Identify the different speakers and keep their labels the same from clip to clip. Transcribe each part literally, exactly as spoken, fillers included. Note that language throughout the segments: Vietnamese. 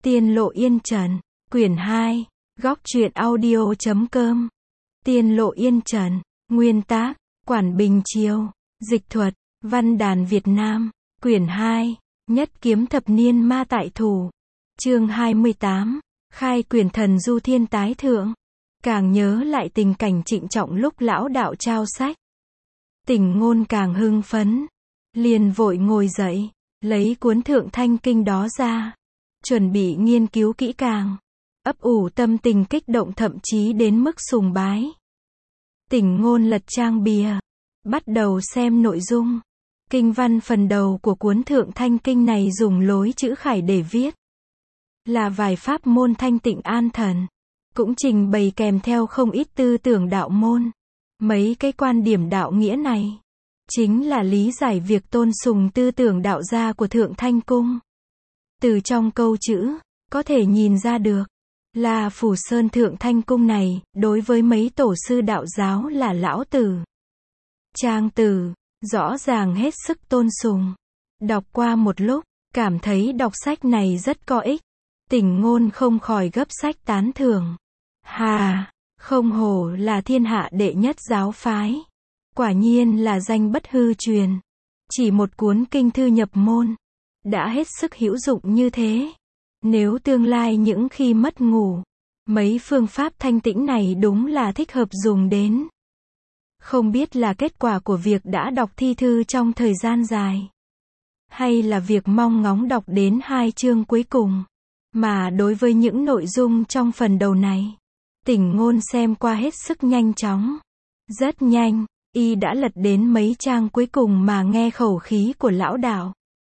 Speaker 1: Tiên Lộ Yên Trần, quyển hai, góc truyện audio chấm com. Tiên Lộ Yên Trần, nguyên tác, Quản Bình Chiêu, dịch thuật, Văn đàn Việt Nam, quyển hai, nhất kiếm thập niên ma tại thủ. Chương hai mươi tám, khai quyền thần du thiên tái thượng. Càng nhớ lại tình cảnh trịnh trọng lúc lão đạo trao sách. Tình ngôn càng hưng phấn, liền vội ngồi dậy, lấy cuốn thượng thanh kinh đó ra, chuẩn bị nghiên cứu kỹ càng, ấp ủ tâm tình kích động thậm chí đến mức sùng bái. Tình ngôn lật trang bìa, bắt đầu xem nội dung. Kinh văn phần đầu của cuốn thượng thanh kinh này dùng lối chữ khải để viết, là vài pháp môn thanh tịnh an thần, cũng trình bày kèm theo không ít tư tưởng đạo môn. Mấy cái quan điểm đạo nghĩa này, chính là lý giải việc tôn sùng tư tưởng đạo gia của Thượng Thanh Cung. Từ trong câu chữ, có thể nhìn ra được, là Phủ Sơn Thượng Thanh Cung này, đối với mấy tổ sư đạo giáo là Lão Tử, Trang Tử, rõ ràng hết sức tôn sùng. Đọc qua một lúc, cảm thấy đọc sách này rất có ích. Tình ngôn không khỏi gấp sách tán thưởng. Hà, không hổ là thiên hạ đệ nhất giáo phái. Quả nhiên là danh bất hư truyền. Chỉ một cuốn kinh thư nhập môn, đã hết sức hữu dụng như thế. Nếu tương lai những khi mất ngủ, mấy phương pháp thanh tĩnh này đúng là thích hợp dùng đến. Không biết là kết quả của việc đã đọc thi thư trong thời gian dài, hay là việc mong ngóng đọc đến hai chương cuối cùng. Mà đối với những nội dung trong phần đầu này, Tình ngôn xem qua hết sức nhanh chóng. Rất nhanh, y đã lật đến mấy trang cuối cùng mà nghe khẩu khí của lão đạo.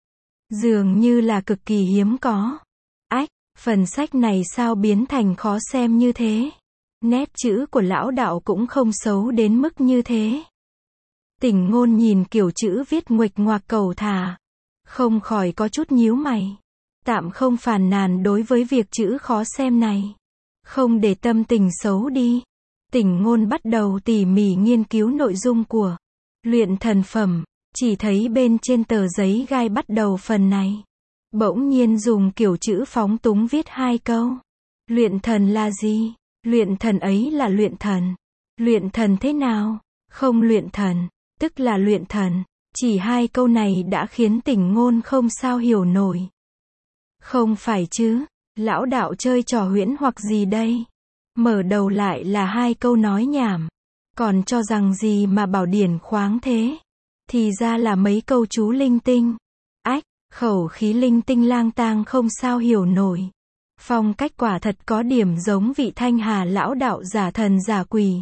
Speaker 1: Dường như là cực kỳ hiếm có. Ách, phần sách này sao biến thành khó xem như thế? Nét chữ của lão đạo cũng không xấu đến mức như thế. Tình ngôn nhìn kiểu chữ viết nguệch ngoạc cầu thả, không khỏi có chút nhíu mày. Tạm không phàn nàn đối với việc chữ khó xem này. Không để tâm tình xấu đi. Tình ngôn bắt đầu tỉ mỉ nghiên cứu nội dung của luyện thần phẩm. Chỉ thấy bên trên tờ giấy gai bắt đầu phần này, bỗng nhiên dùng kiểu chữ phóng túng viết hai câu. Luyện thần là gì? Luyện thần ấy là luyện thần. Luyện thần thế nào? Không luyện thần, tức là luyện thần. Chỉ hai câu này đã khiến Tình ngôn không sao hiểu nổi. Không phải chứ, lão đạo chơi trò huyễn hoặc gì đây? Mở đầu lại là hai câu nói nhảm, còn cho rằng gì mà bảo điển khoáng thế? Thì ra là mấy câu chú linh tinh. Ách, khẩu khí linh tinh lang tang không sao hiểu nổi. Phong cách quả thật có điểm giống vị Thanh Hà lão đạo giả thần giả quỷ.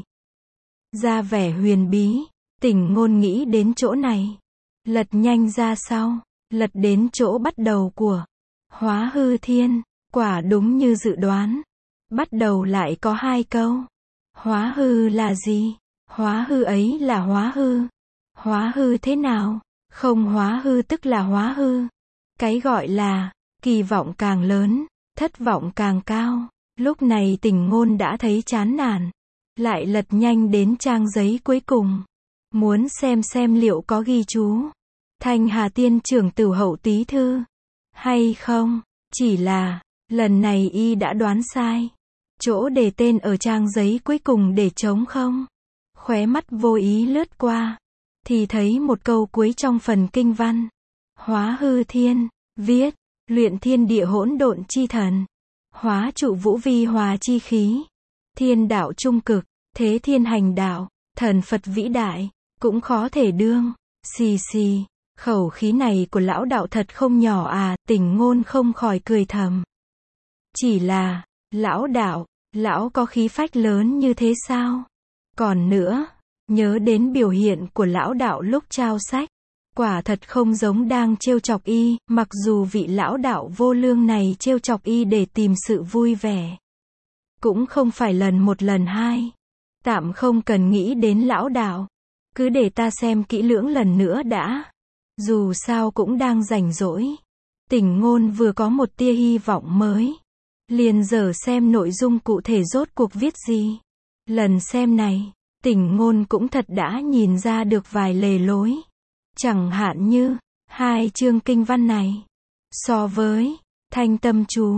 Speaker 1: Ra vẻ huyền bí, Tình ngôn nghĩ đến chỗ này. Lật nhanh ra sau, lật đến chỗ bắt đầu của Hóa hư thiên, quả đúng như dự đoán. Bắt đầu lại có hai câu. Hóa hư là gì? Hóa hư ấy là hóa hư. Hóa hư thế nào? Không hóa hư tức là hóa hư. Cái gọi là, kỳ vọng càng lớn, thất vọng càng cao. Lúc này Tình ngôn đã thấy chán nản. Lại lật nhanh đến trang giấy cuối cùng. Muốn xem xem liệu có ghi chú Thanh Hà Tiên trưởng Tửu Hậu Tí Thư hay không. Chỉ là, lần này y đã đoán sai. Chỗ đề tên ở trang giấy cuối cùng để trống không. Khóe mắt vô ý lướt qua, thì thấy một câu cuối trong phần kinh văn. Hóa hư thiên, viết, luyện thiên địa hỗn độn chi thần. Hóa trụ vũ vi hòa chi khí. Thiên đạo trung cực, thế thiên hành đạo, thần Phật vĩ đại, cũng khó thể đương. Xì xì, khẩu khí này của lão đạo thật không nhỏ à, Tình ngôn không khỏi cười thầm. Chỉ là, lão đạo, lão có khí phách lớn như thế sao? Còn nữa, nhớ đến biểu hiện của lão đạo lúc trao sách, quả thật không giống đang trêu chọc y, mặc dù vị lão đạo vô lương này trêu chọc y để tìm sự vui vẻ. Cũng không phải lần một lần hai. Tạm không cần nghĩ đến lão đạo. Cứ để ta xem kỹ lưỡng lần nữa đã. Dù sao cũng đang rảnh rỗi. Tình ngôn vừa có một tia hy vọng mới. Liền dở xem nội dung cụ thể rốt cuộc viết gì. Lần xem này, Tình ngôn cũng thật đã nhìn ra được vài lề lối. Chẳng hạn như, hai chương kinh văn này, so với Thanh Tâm Chú,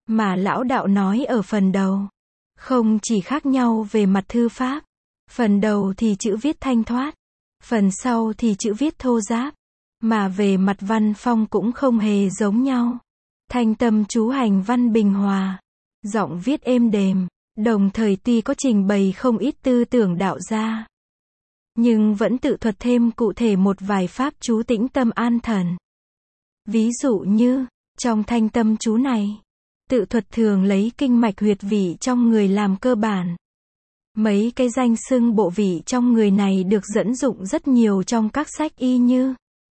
Speaker 1: mà lão đạo nói ở phần đầu. Không chỉ khác nhau về mặt thư pháp. Phần đầu thì chữ viết thanh thoát. Phần sau thì chữ viết thô ráp. Mà về mặt văn phong cũng không hề giống nhau. Thanh tâm chú hành văn bình hòa. Giọng viết êm đềm. Đồng thời tuy có trình bày không ít tư tưởng đạo gia. Nhưng vẫn tự thuật thêm cụ thể một vài pháp chú tĩnh tâm an thần. Ví dụ như, trong thanh tâm chú này, tự thuật thường lấy kinh mạch huyệt vị trong người làm cơ bản. Mấy cái danh xưng bộ vị trong người này được dẫn dụng rất nhiều trong các sách y như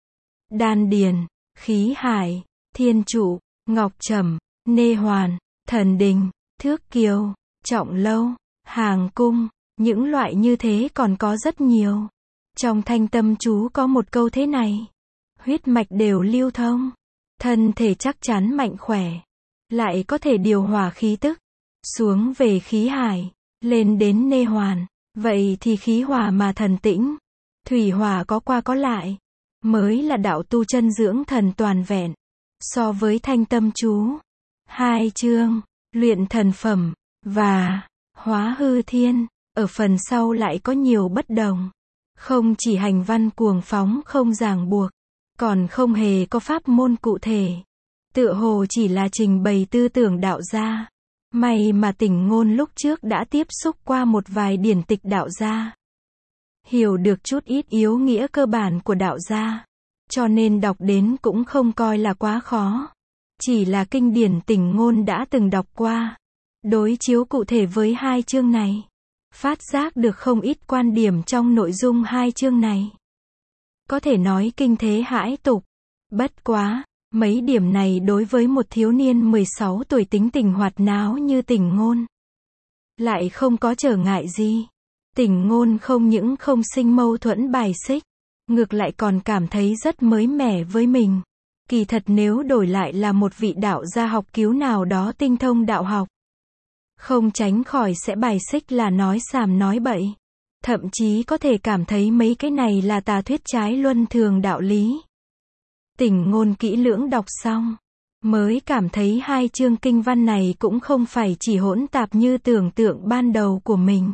Speaker 1: đan điền, khí hải, thiên trụ, ngọc trầm, nê hoàn, thần đình, thước kiều, trọng lâu, hàng cung, những loại như thế còn có rất nhiều. Trong thanh tâm chú có một câu thế này: huyết mạch đều lưu thông, thân thể chắc chắn mạnh khỏe, lại có thể điều hòa khí tức, xuống về khí hải, lên đến nê hoàn, vậy thì khí hòa mà thần tĩnh, thủy hòa có qua có lại, mới là đạo tu chân dưỡng thần toàn vẹn. So với thanh tâm chú, hai chương, luyện thần phẩm, và hóa hư thiên, ở phần sau lại có nhiều bất đồng. Không chỉ hành văn cuồng phóng không ràng buộc, còn không hề có pháp môn cụ thể. Tựa hồ chỉ là trình bày tư tưởng đạo gia. May mà Tỉnh Ngôn lúc trước đã tiếp xúc qua một vài điển tịch đạo gia. Hiểu được chút ít yếu nghĩa cơ bản của đạo gia. Cho nên đọc đến cũng không coi là quá khó. Chỉ là kinh điển Tỉnh Ngôn đã từng đọc qua. Đối chiếu cụ thể với hai chương này. Phát giác được không ít quan điểm trong nội dung hai chương này. Có thể nói kinh thế hãi tục. Bất quá, mấy điểm này đối với một thiếu niên mười sáu tuổi tính tình hoạt náo như Tỉnh Ngôn lại không có trở ngại gì. Tỉnh Ngôn không những không sinh mâu thuẫn bài xích, ngược lại còn cảm thấy rất mới mẻ với mình. Kỳ thật nếu đổi lại là một vị đạo gia học cứu nào đó tinh thông đạo học, không tránh khỏi sẽ bài xích là nói xàm nói bậy. Thậm chí có thể cảm thấy mấy cái này là tà thuyết trái luân thường đạo lý. Tỉnh Ngôn kỹ lưỡng đọc xong, mới cảm thấy hai chương kinh văn này cũng không phải chỉ hỗn tạp như tưởng tượng ban đầu của mình.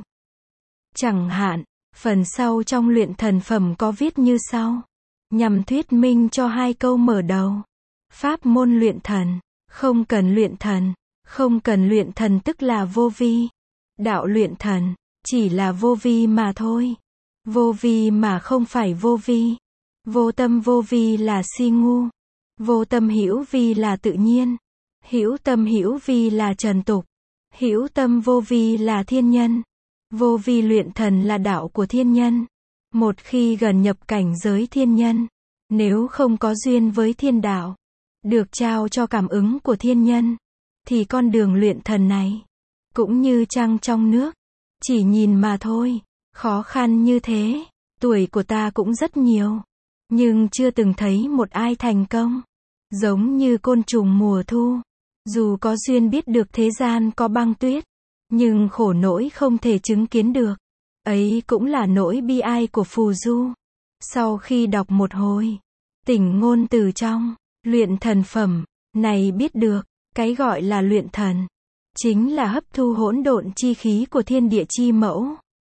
Speaker 1: Chẳng hạn, phần sau trong luyện thần phẩm có viết như sau, nhằm thuyết minh cho hai câu mở đầu. Pháp môn luyện thần, không cần luyện thần, không cần luyện thần tức là vô vi. Đạo luyện thần, chỉ là vô vi mà thôi. Vô vi mà không phải vô vi. Vô tâm vô vi là si ngu. Vô tâm hữu vi là tự nhiên. Hữu tâm hữu vi là trần tục. Hữu tâm vô vi là thiên nhân. Vô vi luyện thần là đạo của thiên nhân. Một khi gần nhập cảnh giới thiên nhân, nếu không có duyên với thiên đạo, được trao cho cảm ứng của thiên nhân, thì con đường luyện thần này, cũng như trăng trong nước, chỉ nhìn mà thôi. Khó khăn như thế, tuổi của ta cũng rất nhiều, nhưng chưa từng thấy một ai thành công. Giống như côn trùng mùa thu, dù có duyên biết được thế gian có băng tuyết, nhưng khổ nỗi không thể chứng kiến được. Ấy cũng là nỗi bi ai của phù du. Sau khi đọc một hồi, Tỉnh Ngôn từ trong luyện thần phẩm này biết được, cái gọi là luyện thần, chính là hấp thu hỗn độn chi khí của thiên địa chi mẫu.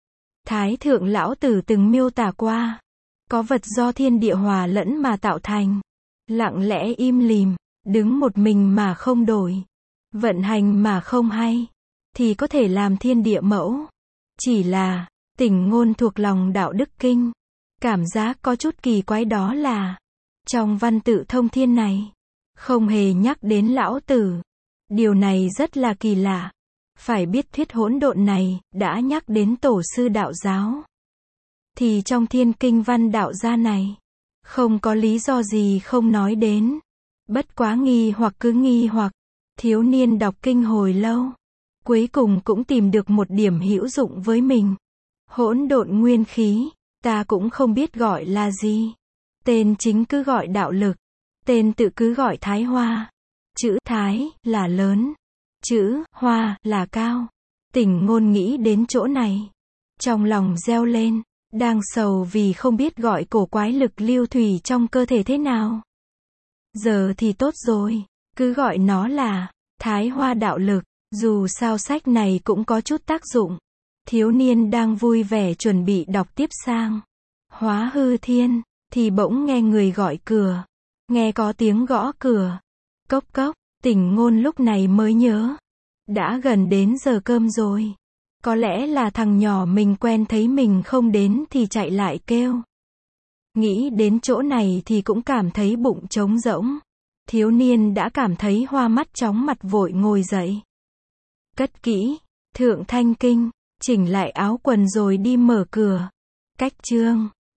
Speaker 1: Thái thượng lão tử từng miêu tả qua, có vật do thiên địa hòa lẫn mà tạo thành, lặng lẽ im lìm, đứng một mình mà không đổi, vận hành mà không hay, thì có thể làm thiên địa mẫu. Chỉ là, Tỉnh Ngôn thuộc lòng đạo đức kinh, cảm giác có chút kỳ quái, đó là, trong văn tự thông thiên này, không hề nhắc đến lão tử. Điều này rất là kỳ lạ. Phải biết thuyết hỗn độn này, đã nhắc đến tổ sư đạo giáo. Thì trong thiên kinh văn đạo gia này, không có lý do gì không nói đến. Bất quá nghi hoặc cứ nghi hoặc, thiếu niên đọc kinh hồi lâu, cuối cùng cũng tìm được một điểm hữu dụng với mình. Hỗn độn nguyên khí, ta cũng không biết gọi là gì. Tên chính cứ gọi đạo lực, tên tự cứ gọi thái hoa. Chữ thái là lớn, chữ hoa là cao. Tỉnh Ngôn nghĩ đến chỗ này, trong lòng reo lên, đang sầu vì không biết gọi cổ quái lực lưu thủy trong cơ thể thế nào. Giờ thì tốt rồi, cứ gọi nó là Thái hoa đạo lực, dù sao sách này cũng có chút tác dụng. Thiếu niên đang vui vẻ chuẩn bị đọc tiếp sang Hóa hư thiên, thì bỗng nghe người gọi cửa. Nghe có tiếng gõ cửa. Cốc cốc, Tỉnh Ngôn lúc này mới nhớ. Đã gần đến giờ cơm rồi. Có lẽ là thằng nhỏ mình quen thấy mình không đến thì chạy lại kêu. Nghĩ đến chỗ này thì cũng cảm thấy bụng trống rỗng. Thiếu niên đã cảm thấy hoa mắt chóng mặt vội ngồi dậy. Cất kỹ, Thượng Thanh Kinh, chỉnh lại áo quần rồi đi mở cửa. Cách chương